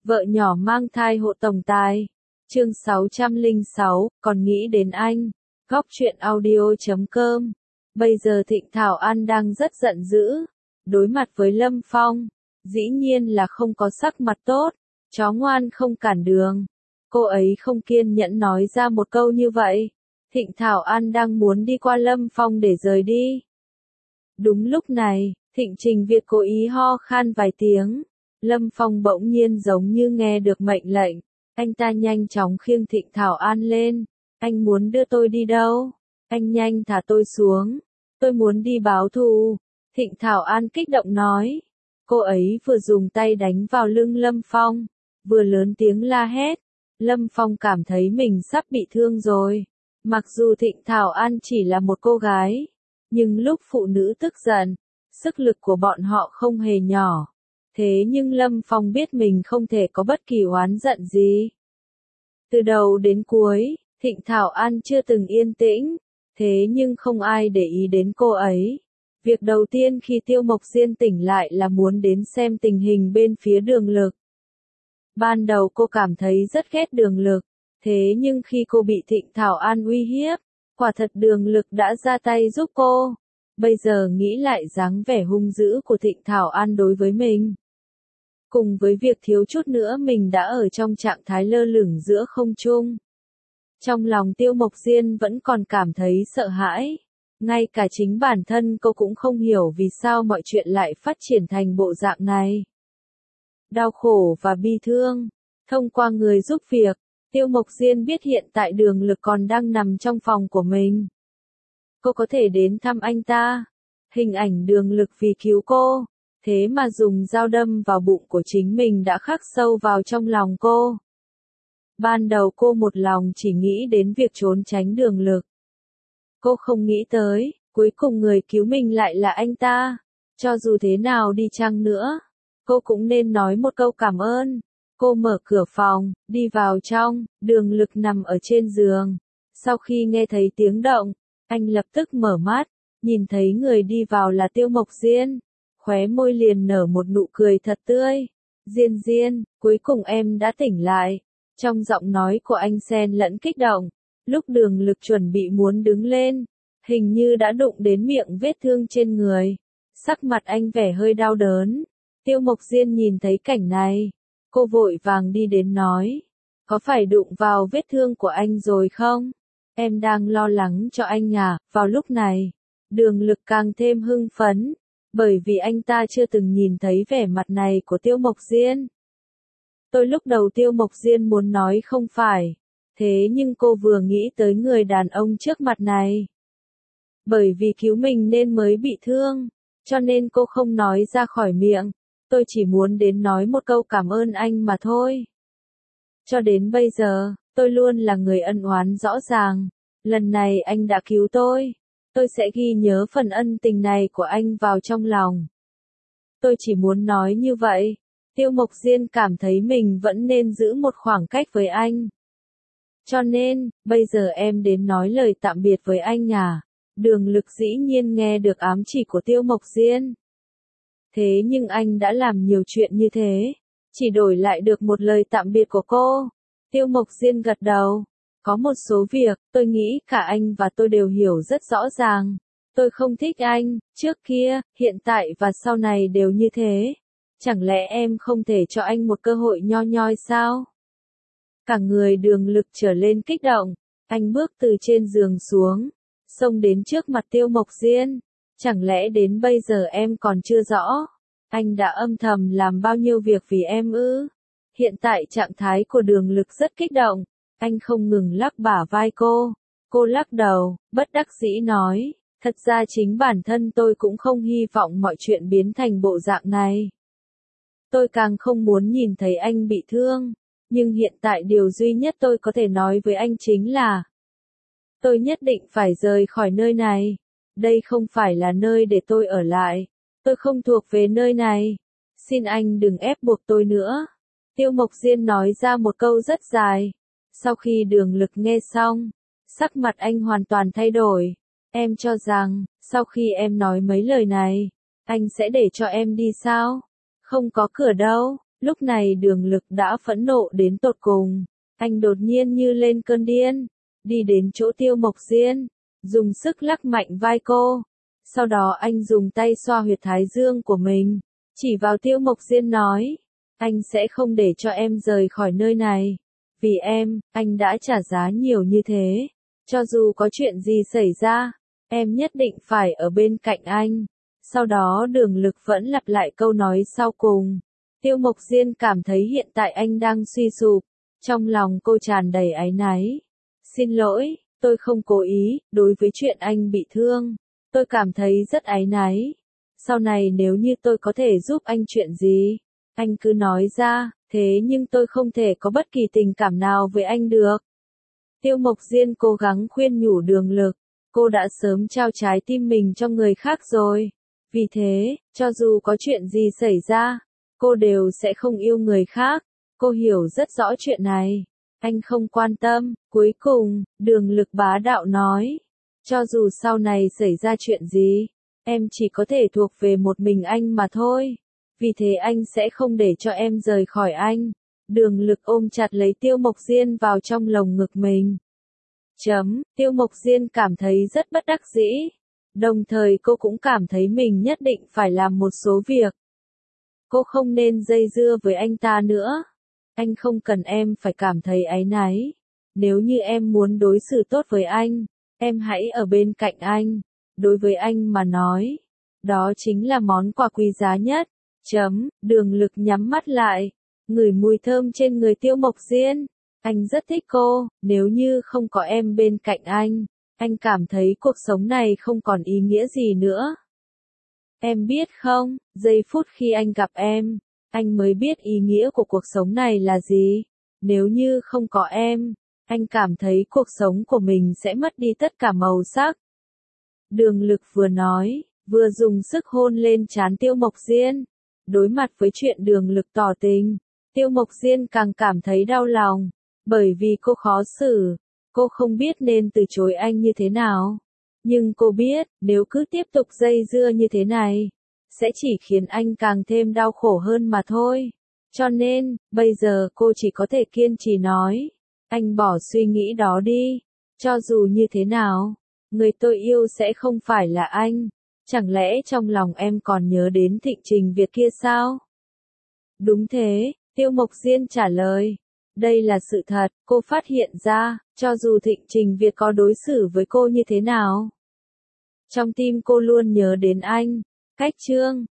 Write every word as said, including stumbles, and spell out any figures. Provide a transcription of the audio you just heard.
Vợ nhỏ mang thai hộ tổng tài. Chương sáu trăm lẻ sáu, còn nghĩ đến anh. Góc truyện audio chấm com. Bây giờ Thịnh Thảo An đang rất giận dữ. Đối mặt với Lâm Phong, dĩ nhiên là không có sắc mặt tốt. Chó ngoan không cản đường. Cô ấy không kiên nhẫn nói ra một câu như vậy. Thịnh Thảo An đang muốn đi qua Lâm Phong để rời đi. Đúng lúc này, Thịnh Trình Việt cố ý ho khan vài tiếng. Lâm Phong bỗng nhiên giống như nghe được mệnh lệnh. Anh ta nhanh chóng khiêng Thịnh Thảo An lên. Anh muốn đưa tôi đi đâu? Anh nhanh thả tôi xuống. Tôi muốn đi báo thù. Thịnh Thảo An kích động nói. Cô ấy vừa dùng tay đánh vào lưng Lâm Phong, vừa lớn tiếng la hét. Lâm Phong cảm thấy mình sắp bị thương rồi. Mặc dù Thịnh Thảo An chỉ là một cô gái, nhưng lúc phụ nữ tức giận, sức lực của bọn họ không hề nhỏ. Thế nhưng Lâm Phong biết mình không thể có bất kỳ oán giận gì. Từ đầu đến cuối, Thịnh Thảo An chưa từng yên tĩnh, thế nhưng không ai để ý đến cô ấy. Việc đầu tiên khi Tiêu Mộc Diên tỉnh lại là muốn đến xem tình hình bên phía Đường Lực. Ban đầu cô cảm thấy rất ghét Đường Lực, thế nhưng khi cô bị Thịnh Thảo An uy hiếp, quả thật Đường Lực đã ra tay giúp cô. Bây giờ nghĩ lại dáng vẻ hung dữ của Thịnh Thảo An đối với mình, cùng với việc thiếu chút nữa mình đã ở trong trạng thái lơ lửng giữa không trung. Trong lòng Tiêu Mộc Diên vẫn còn cảm thấy sợ hãi. Ngay cả chính bản thân cô cũng không hiểu vì sao mọi chuyện lại phát triển thành bộ dạng này. Đau khổ và bi thương. Thông qua người giúp việc, Tiêu Mộc Diên biết hiện tại Đường Lực còn đang nằm trong phòng của mình. Cô có thể đến thăm anh ta. Hình ảnh Đường Lực vì cứu cô, thế mà dùng dao đâm vào bụng của chính mình đã khắc sâu vào trong lòng cô. Ban đầu cô một lòng chỉ nghĩ đến việc trốn tránh Đường Lực. Cô không nghĩ tới, cuối cùng người cứu mình lại là anh ta. Cho dù thế nào đi chăng nữa, cô cũng nên nói một câu cảm ơn. Cô mở cửa phòng, đi vào trong. Đường Lực nằm ở trên giường. Sau khi nghe thấy tiếng động, anh lập tức mở mắt, nhìn thấy người đi vào là Tiêu Mộc Diên. Khóe môi liền nở một nụ cười thật tươi. Diên Diên, cuối cùng em đã tỉnh lại. Trong giọng nói của anh xen lẫn kích động. Lúc Đường Lực chuẩn bị muốn đứng lên, hình như đã đụng đến miệng vết thương trên người. Sắc mặt anh vẻ hơi đau đớn. Tiêu Mộc Diên nhìn thấy cảnh này, cô vội vàng đi đến nói. Có phải đụng vào vết thương của anh rồi không? Em đang lo lắng cho anh à. Vào lúc này, Đường Lực càng thêm hưng phấn, bởi vì anh ta chưa từng nhìn thấy vẻ mặt này của Tiêu Mộc Diên. Tôi lúc đầu Tiêu Mộc Diên muốn nói không phải. Thế nhưng cô vừa nghĩ tới người đàn ông trước mặt này. Bởi vì cứu mình nên mới bị thương, cho nên cô không nói ra khỏi miệng. Tôi chỉ muốn đến nói một câu cảm ơn anh mà thôi. Cho đến bây giờ, tôi luôn là người ân oán rõ ràng. Lần này anh đã cứu tôi. Tôi sẽ ghi nhớ phần ân tình này của anh vào trong lòng. Tôi chỉ muốn nói như vậy. Tiêu Mộc Diên cảm thấy mình vẫn nên giữ một khoảng cách với anh. Cho nên, bây giờ em đến nói lời tạm biệt với anh à? Đường Lực dĩ nhiên nghe được ám chỉ của Tiêu Mộc Diên. Thế nhưng anh đã làm nhiều chuyện như thế, chỉ đổi lại được một lời tạm biệt của cô. Tiêu Mộc Diên gật đầu. Có một số việc, tôi nghĩ cả anh và tôi đều hiểu rất rõ ràng. Tôi không thích anh, trước kia, hiện tại và sau này đều như thế. Chẳng lẽ em không thể cho anh một cơ hội nho nhoi sao? Cả người Đường Lực trở lên kích động, anh bước từ trên giường xuống, xông đến trước mặt Tiêu Mộc Diên. Chẳng lẽ đến bây giờ em còn chưa rõ, anh đã âm thầm làm bao nhiêu việc vì em ư? Hiện tại trạng thái của Đường Lực rất kích động, anh không ngừng lắc bả vai cô. Cô lắc đầu, bất đắc dĩ nói, thật ra chính bản thân tôi cũng không hy vọng mọi chuyện biến thành bộ dạng này. Tôi càng không muốn nhìn thấy anh bị thương. Nhưng hiện tại điều duy nhất tôi có thể nói với anh chính là tôi nhất định phải rời khỏi nơi này. Đây không phải là nơi để tôi ở lại. Tôi không thuộc về nơi này. Xin anh đừng ép buộc tôi nữa. Tiêu Mộc Diên nói ra một câu rất dài. Sau khi Đường Lực nghe xong, sắc mặt anh hoàn toàn thay đổi. Em cho rằng, sau khi em nói mấy lời này, anh sẽ để cho em đi sao? Không có cửa đâu. Lúc này Đường Lực đã phẫn nộ đến tột cùng. Anh đột nhiên như lên cơn điên, đi đến chỗ Tiêu Mộc Diên, dùng sức lắc mạnh vai cô. Sau đó anh dùng tay xoa huyệt thái dương của mình, chỉ vào Tiêu Mộc Diên nói, anh sẽ không để cho em rời khỏi nơi này. Vì em, anh đã trả giá nhiều như thế. Cho dù có chuyện gì xảy ra, em nhất định phải ở bên cạnh anh. Sau đó Đường Lực vẫn lặp lại câu nói sau cùng. Tiêu Mộc Diên cảm thấy hiện tại anh đang suy sụp. Trong lòng cô tràn đầy áy náy. Xin lỗi, tôi không cố ý, đối với chuyện anh bị thương. Tôi cảm thấy rất áy náy. Sau này nếu như tôi có thể giúp anh chuyện gì, anh cứ nói ra, thế nhưng tôi không thể có bất kỳ tình cảm nào với anh được. Tiêu Mộc Diên cố gắng khuyên nhủ Đường Lực, cô đã sớm trao trái tim mình cho người khác rồi. Vì thế, cho dù có chuyện gì xảy ra, cô đều sẽ không yêu người khác. Cô hiểu rất rõ chuyện này. Anh không quan tâm. Cuối cùng, Đường Lực bá đạo nói, cho dù sau này xảy ra chuyện gì, em chỉ có thể thuộc về một mình anh mà thôi. Vì thế anh sẽ không để cho em rời khỏi anh. Đường Lực ôm chặt lấy Tiêu Mộc Diên vào trong lồng ngực mình. Chấm, Tiêu Mộc Diên cảm thấy rất bất đắc dĩ. Đồng thời cô cũng cảm thấy mình nhất định phải làm một số việc. Cô không nên dây dưa với anh ta nữa. Anh không cần em phải cảm thấy áy náy. Nếu như em muốn đối xử tốt với anh, em hãy ở bên cạnh anh. Đối với anh mà nói, đó chính là món quà quý giá nhất. Chấm, Đường Lực nhắm mắt lại, ngửi mùi thơm trên người Tiêu Mộc Diên. Anh rất thích cô, nếu như không có em bên cạnh anh, anh cảm thấy cuộc sống này không còn ý nghĩa gì nữa. Em biết không, giây phút khi anh gặp em, anh mới biết ý nghĩa của cuộc sống này là gì. Nếu như không có em, anh cảm thấy cuộc sống của mình sẽ mất đi tất cả màu sắc. Đường Lực vừa nói, vừa dùng sức hôn lên trán Tiêu Mộc Diên. Đối mặt với chuyện Đường Lực tỏ tình, Tiêu Mộc Diên càng cảm thấy đau lòng, bởi vì cô khó xử, cô không biết nên từ chối anh như thế nào. Nhưng cô biết, nếu cứ tiếp tục dây dưa như thế này, sẽ chỉ khiến anh càng thêm đau khổ hơn mà thôi. Cho nên, bây giờ cô chỉ có thể kiên trì nói, anh bỏ suy nghĩ đó đi. Cho dù như thế nào, người tôi yêu sẽ không phải là anh. Chẳng lẽ trong lòng em còn nhớ đến Thịnh Trình Việt kia sao? Đúng thế, Tiêu Mộc Diên trả lời. Đây là sự thật, cô phát hiện ra, cho dù Thịnh Trình Việt có đối xử với cô như thế nào, trong tim cô luôn nhớ đến anh. Cách chương